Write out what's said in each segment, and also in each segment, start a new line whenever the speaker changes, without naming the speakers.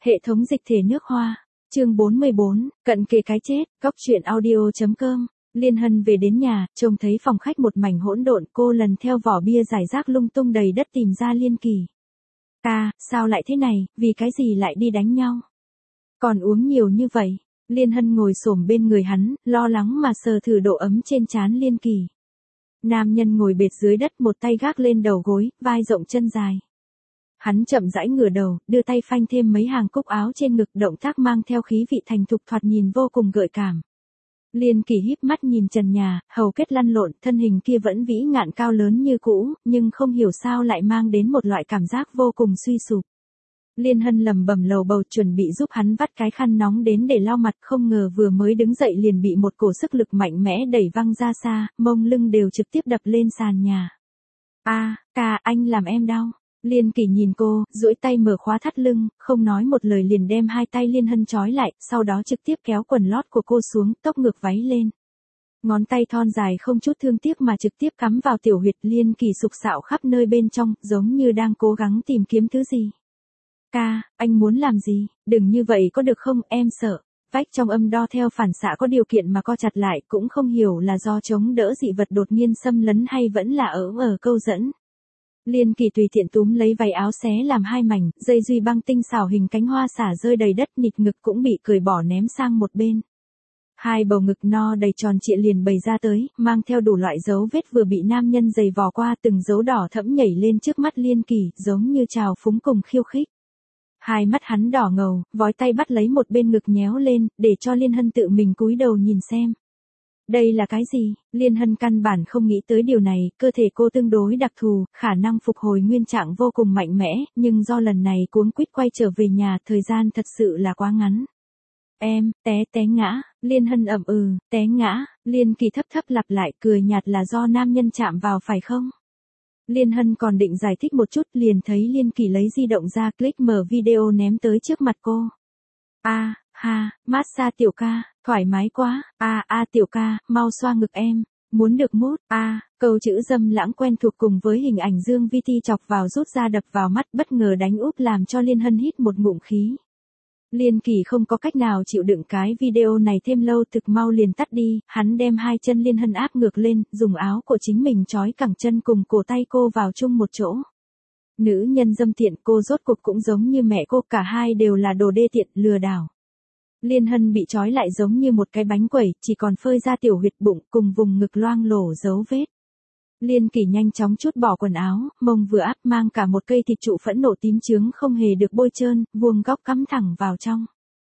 Hệ thống dịch thể nước Hoa. Chương 44, cận kề cái chết, góc truyện audio.com. Liên Hân về đến nhà, trông thấy phòng khách một mảnh hỗn độn, cô lần theo vỏ bia rải rác lung tung đầy đất tìm ra Liên Kỳ. Sao lại thế này, vì cái gì lại đi đánh nhau? Còn uống nhiều như vậy? Liên Hân ngồi xổm bên người hắn, lo lắng mà sờ thử độ ấm trên trán Liên Kỳ. Nam nhân ngồi bệt dưới đất, một tay gác lên đầu gối, vai rộng chân dài. Hắn chậm rãi ngửa đầu, đưa tay phanh thêm mấy hàng cúc áo trên ngực, động tác mang theo khí vị thành thục thoạt nhìn vô cùng gợi cảm. Liên Kỳ híp mắt nhìn trần nhà, hầu kết lăn lộn, thân hình kia vẫn vĩ ngạn cao lớn như cũ, nhưng không hiểu sao lại mang đến một loại cảm giác vô cùng suy sụp. Liên Hân lẩm bẩm lầu bầu chuẩn bị giúp hắn vắt cái khăn nóng đến để lau mặt, không ngờ vừa mới đứng dậy liền bị một cổ sức lực mạnh mẽ đẩy văng ra xa, mông lưng đều trực tiếp đập lên sàn nhà. Anh làm em đau. Liên Kỳ nhìn cô, duỗi tay mở khóa thắt lưng, không nói một lời liền đem hai tay Liên Hân trói lại, sau đó trực tiếp kéo quần lót của cô xuống, tốc ngược váy lên. Ngón tay thon dài không chút thương tiếc mà trực tiếp cắm vào tiểu huyệt. Liên Kỳ sục sạo khắp nơi bên trong, giống như đang cố gắng tìm kiếm thứ gì. Anh muốn làm gì? Đừng như vậy có được không, em sợ. Vách trong âm đo theo phản xạ có điều kiện mà co chặt lại, cũng không hiểu là do chống đỡ dị vật đột nhiên xâm lấn hay vẫn là ở câu dẫn. Liên Kỳ tùy tiện túm lấy váy áo xé làm hai mảnh, dây duy băng tinh xảo hình cánh hoa xả rơi đầy đất, nịt ngực cũng bị cởi bỏ ném sang một bên. Hai bầu ngực no đầy tròn trịa liền bày ra tới, mang theo đủ loại dấu vết vừa bị nam nhân giày vò qua, từng dấu đỏ thẫm nhảy lên trước mắt Liên Kỳ, giống như trào phúng cùng khiêu khích. Hai mắt hắn đỏ ngầu, vói tay bắt lấy một bên ngực nhéo lên, để cho Liên Hân tự mình cúi đầu nhìn xem. Đây là cái gì? Liên Hân căn bản không nghĩ tới điều này, cơ thể cô tương đối đặc thù, khả năng phục hồi nguyên trạng vô cùng mạnh mẽ, nhưng do lần này cuống quýt quay trở về nhà, thời gian thật sự là quá ngắn. Em, té ngã. Liên Hân té ngã. Liên Kỳ thấp lặp lại, cười nhạt, là do nam nhân chạm vào phải không? Liên Hân còn định giải thích một chút, liền thấy Liên Kỳ lấy di động ra, click mở video ném tới trước mặt cô. Massage tiểu ca, thoải mái quá. Tiểu ca, mau xoa ngực em. Muốn được mút. Câu chữ dâm lãng quen thuộc cùng với hình ảnh Dương Vi Ti chọc vào rút ra đập vào mắt, bất ngờ đánh úp làm cho Liên Hân hít một ngụm khí. Liên Kỳ không có cách nào chịu đựng cái video này thêm lâu, thực mau liền tắt đi, hắn đem hai chân Liên Hân áp ngược lên, dùng áo của chính mình trói cẳng chân cùng cổ tay cô vào chung một chỗ. Nữ nhân dâm tiện, cô rốt cuộc cũng giống như mẹ cô, cả hai đều là đồ đê tiện, lừa đảo. Liên Hân bị trói lại giống như một cái bánh quẩy, chỉ còn phơi ra tiểu huyệt bụng cùng vùng ngực loang lổ dấu vết. Liên Kỳ nhanh chóng trút bỏ quần áo, mông vừa áp mang cả một cây thịt trụ phẫn nộ tím chướng không hề được bôi trơn, vuông góc cắm thẳng vào trong.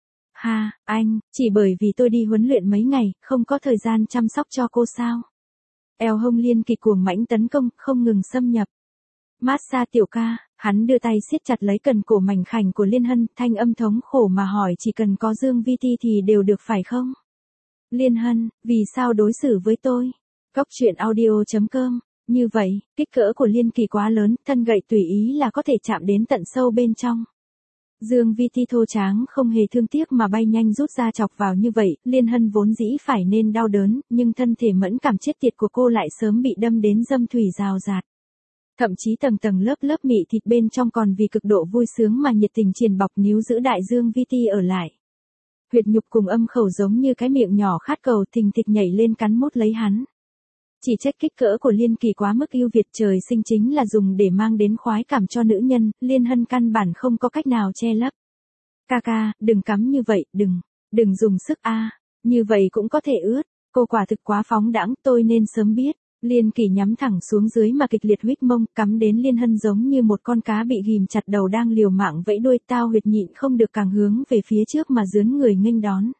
Anh, chỉ bởi vì tôi đi huấn luyện mấy ngày, không có thời gian chăm sóc cho cô sao? Eo hông Liên Kỳ cuồng mãnh tấn công, không ngừng xâm nhập. Massage tiểu ca, hắn đưa tay siết chặt lấy cần cổ mảnh khảnh của Liên Hân, thanh âm thống khổ mà hỏi, chỉ cần có Dương Vi Ti thì đều được phải không? Liên Hân, vì sao đối xử với tôi? Góc truyện audio.com. Như vậy, kích cỡ của Liên Kỳ quá lớn, thân gậy tùy ý là có thể chạm đến tận sâu bên trong. Dương Vi Ti thô tráng không hề thương tiếc mà bay nhanh rút ra chọc vào như vậy, Liên Hân vốn dĩ phải nên đau đớn, nhưng thân thể mẫn cảm chết tiệt của cô lại sớm bị đâm đến dâm thủy rào rạt. Thậm chí tầng lớp mị thịt bên trong còn vì cực độ vui sướng mà nhiệt tình triền bọc níu giữ đại Dương Vi Ti ở lại. Huyệt nhục cùng âm khẩu giống như cái miệng nhỏ khát cầu, thình thịch nhảy lên cắn mút lấy hắn. Chỉ trách kích cỡ của Liên Kỳ quá mức ưu việt, trời sinh chính là dùng để mang đến khoái cảm cho nữ nhân, Liên Hân căn bản không có cách nào che lấp. Đừng cắm như vậy, đừng dùng sức như vậy cũng có thể ướt, cô quả thực quá phóng đãng, tôi nên sớm biết. Liên Kỳ nhắm thẳng xuống dưới mà kịch liệt huýt mông, cắm đến Liên Hân giống như một con cá bị ghìm chặt đầu đang liều mạng vẫy đuôi, tao huyệt nhịn không được càng hướng về phía trước mà dướn người nghênh đón.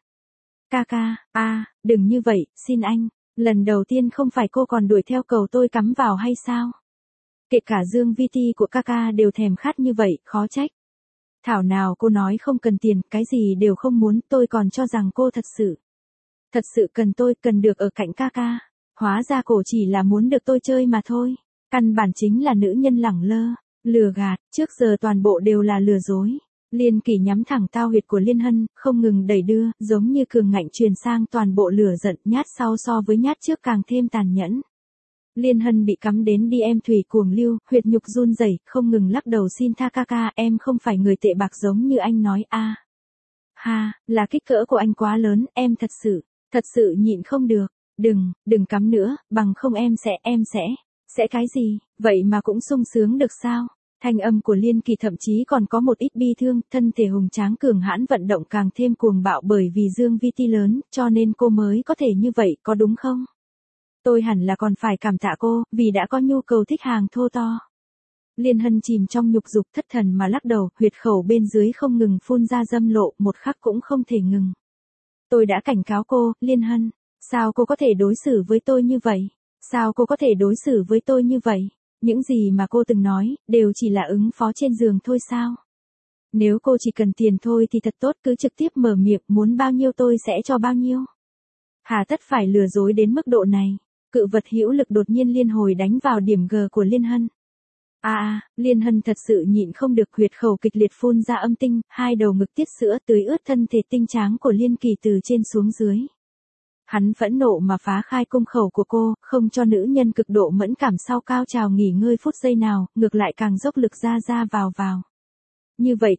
Đừng như vậy, xin anh. Lần đầu tiên không phải cô còn đuổi theo cầu tôi cắm vào hay sao? Kể cả Dương Vi Ti của đều thèm khát như vậy, khó trách. Thảo nào cô nói không cần tiền, cái gì đều không muốn, tôi còn cho rằng cô thật sự cần tôi, cần được ở cạnh Hóa ra cổ chỉ là muốn được tôi chơi mà thôi. Căn bản chính là nữ nhân lẳng lơ, lừa gạt, trước giờ toàn bộ đều là lừa dối. Liên Kỳ nhắm thẳng tao huyệt của Liên Hân, không ngừng đẩy đưa, giống như cường ngạnh truyền sang toàn bộ lửa giận, nhát sau so với nhát trước càng thêm tàn nhẫn. Liên Hân bị cắm đến đi em thủy cuồng lưu, huyệt nhục run rẩy, không ngừng lắc đầu xin tha ca ca, em không phải người tệ bạc giống như anh nói a. Ha, là kích cỡ của anh quá lớn, em thật sự nhịn không được. Đừng cắm nữa, bằng không em sẽ cái gì, vậy mà cũng sung sướng được sao? Thanh âm của Liên Kỳ thậm chí còn có một ít bi thương, thân thể hùng tráng cường hãn vận động càng thêm cuồng bạo bởi vì dương vi ti lớn, cho nên cô mới có thể như vậy, có đúng không? Tôi hẳn là còn phải cảm tạ cô, vì đã có nhu cầu thích hàng thô to. Liên Hân chìm trong nhục dục thất thần mà lắc đầu, huyệt khẩu bên dưới không ngừng phun ra dâm lộ, một khắc cũng không thể ngừng. Tôi đã cảnh cáo cô, Liên Hân, sao cô có thể đối xử với tôi như vậy? Sao cô có thể đối xử với tôi như vậy? Những gì mà cô từng nói, đều chỉ là ứng phó trên giường thôi sao? Nếu cô chỉ cần tiền thôi thì thật tốt, cứ trực tiếp mở miệng, muốn bao nhiêu tôi sẽ cho bao nhiêu. Hà tất phải lừa dối đến mức độ này. Cự vật hữu lực đột nhiên liên hồi đánh vào điểm G của Liên Hân. Liên Hân thật sự nhịn không được, huyệt khẩu kịch liệt phun ra âm tinh, hai đầu ngực tiết sữa tưới ướt thân thể tinh tráng của Liên Kỳ từ trên xuống dưới. Hắn phẫn nộ mà phá khai cung khẩu của cô, không cho nữ nhân cực độ mẫn cảm sau cao trào nghỉ ngơi phút giây nào, ngược lại càng dốc lực ra vào. Như vậy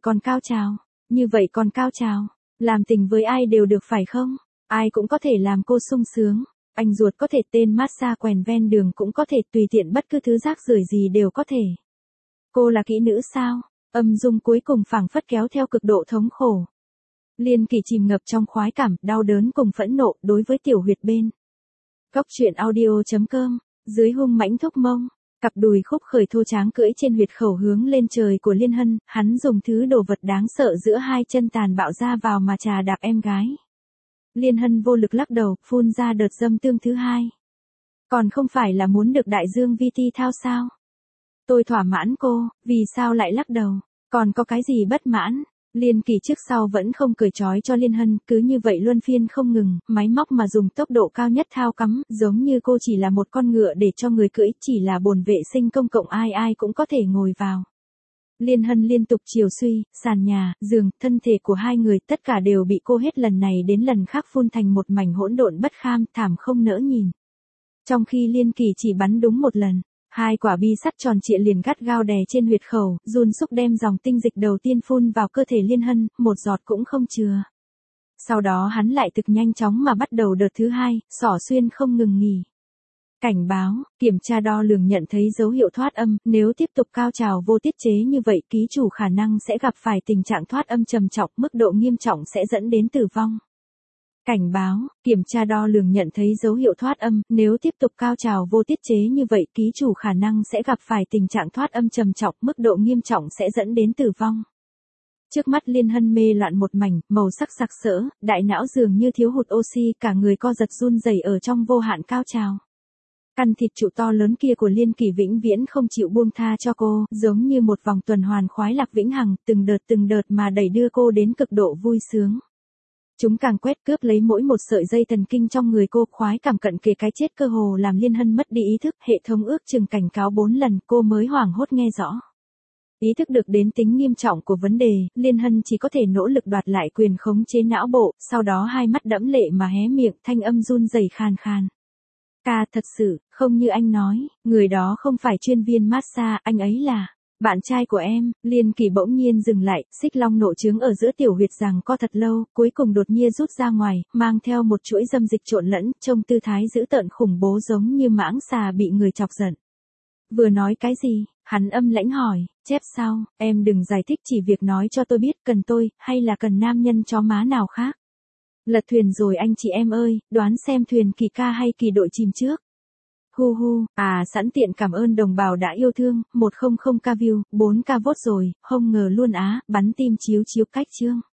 còn cao trào, làm tình với ai đều được phải không? Ai cũng có thể làm cô sung sướng. Anh ruột có thể, tên massage quèn ven đường cũng có thể, tùy tiện bất cứ thứ rác rưởi gì đều có thể. Cô là kỹ nữ sao? Âm dung cuối cùng phảng phất kéo theo cực độ thống khổ. Liên Kỳ chìm ngập trong khoái cảm, đau đớn cùng phẫn nộ đối với tiểu huyệt bên. Góc truyện audio.com, dưới hung mãnh thúc mông, cặp đùi khúc khởi thô tráng cưỡi trên huyệt khẩu hướng lên trời của Liên Hân, hắn dùng thứ đồ vật đáng sợ giữa hai chân tàn bạo ra vào mà trà đạp em gái. Liên Hân vô lực lắc đầu, phun ra đợt dâm tương thứ hai. Còn không phải là muốn được đại dương vi ti thao sao? Tôi thỏa mãn cô, vì sao lại lắc đầu? Còn có cái gì bất mãn? Liên Kỳ trước sau vẫn không cởi trói cho Liên Hân, cứ như vậy luân phiên không ngừng, máy móc mà dùng tốc độ cao nhất thao cắm, giống như cô chỉ là một con ngựa để cho người cưỡi, chỉ là bồn vệ sinh công cộng ai cũng có thể ngồi vào. Liên Hân liên tục chiều suy, sàn nhà, giường, thân thể của hai người tất cả đều bị cô hết lần này đến lần khác phun thành một mảnh hỗn độn bất kham, thảm không nỡ nhìn. Trong khi Liên Kỳ chỉ bắn đúng một lần, hai quả bi sắt tròn trịa liền gắt gao đè trên huyệt khẩu, run xúc đem dòng tinh dịch đầu tiên phun vào cơ thể Liên Hân, một giọt cũng không chừa. Sau đó hắn lại thực nhanh chóng mà bắt đầu đợt thứ hai, xỏ xuyên không ngừng nghỉ. Cảnh báo, kiểm tra đo lường nhận thấy dấu hiệu thoát âm, nếu tiếp tục cao trào vô tiết chế như vậy, ký chủ khả năng sẽ gặp phải tình trạng thoát âm trầm trọng, mức độ nghiêm trọng sẽ dẫn đến tử vong. Cảnh báo, kiểm tra đo lường nhận thấy dấu hiệu thoát âm, nếu tiếp tục cao trào vô tiết chế như vậy, ký chủ khả năng sẽ gặp phải tình trạng thoát âm trầm trọng, mức độ nghiêm trọng sẽ dẫn đến tử vong. Trước mắt Liên Hân mê loạn một mảnh, màu sắc sặc sỡ, đại não dường như thiếu hụt oxy, cả người co giật run rẩy ở trong vô hạn cao trào. Căn thịt trụ to lớn kia của Liên Kỳ vĩnh viễn không chịu buông tha cho cô, giống như một vòng tuần hoàn khoái lạc vĩnh hằng, từng đợt mà đẩy đưa cô đến cực độ vui sướng. Chúng càng quét cướp lấy mỗi một sợi dây thần kinh trong người cô, khoái cảm cận kề cái chết cơ hồ làm Liên Hân mất đi ý thức, hệ thống ước chừng cảnh cáo 4 lần cô mới hoảng hốt nghe rõ. Ý thức được đến tính nghiêm trọng của vấn đề, Liên Hân chỉ có thể nỗ lực đoạt lại quyền khống chế não bộ, sau đó hai mắt đẫm lệ mà hé miệng, thanh âm run rẩy khàn khàn. Ca, thật sự, không như anh nói, người đó không phải chuyên viên massage, anh ấy là bạn trai của em. Liên Kỳ bỗng nhiên dừng lại, xích long nộ trướng ở giữa tiểu huyệt giằng co thật lâu, cuối cùng đột nhiên rút ra ngoài, mang theo một chuỗi dâm dịch trộn lẫn, trông tư thái dữ tợn khủng bố giống như mãng xà bị người chọc giận. Vừa nói cái gì? Hắn âm lãnh hỏi, chép sao, em đừng giải thích, chỉ việc nói cho tôi biết, cần tôi, hay là cần nam nhân chó má nào khác. Lật thuyền rồi anh chị em ơi, đoán xem thuyền Kỳ ca hay Kỳ đội chìm trước. Hu hu, sẵn tiện cảm ơn đồng bào đã yêu thương, 100k view, 4k vote rồi, không ngờ luôn bắn tim chiếu cách chương.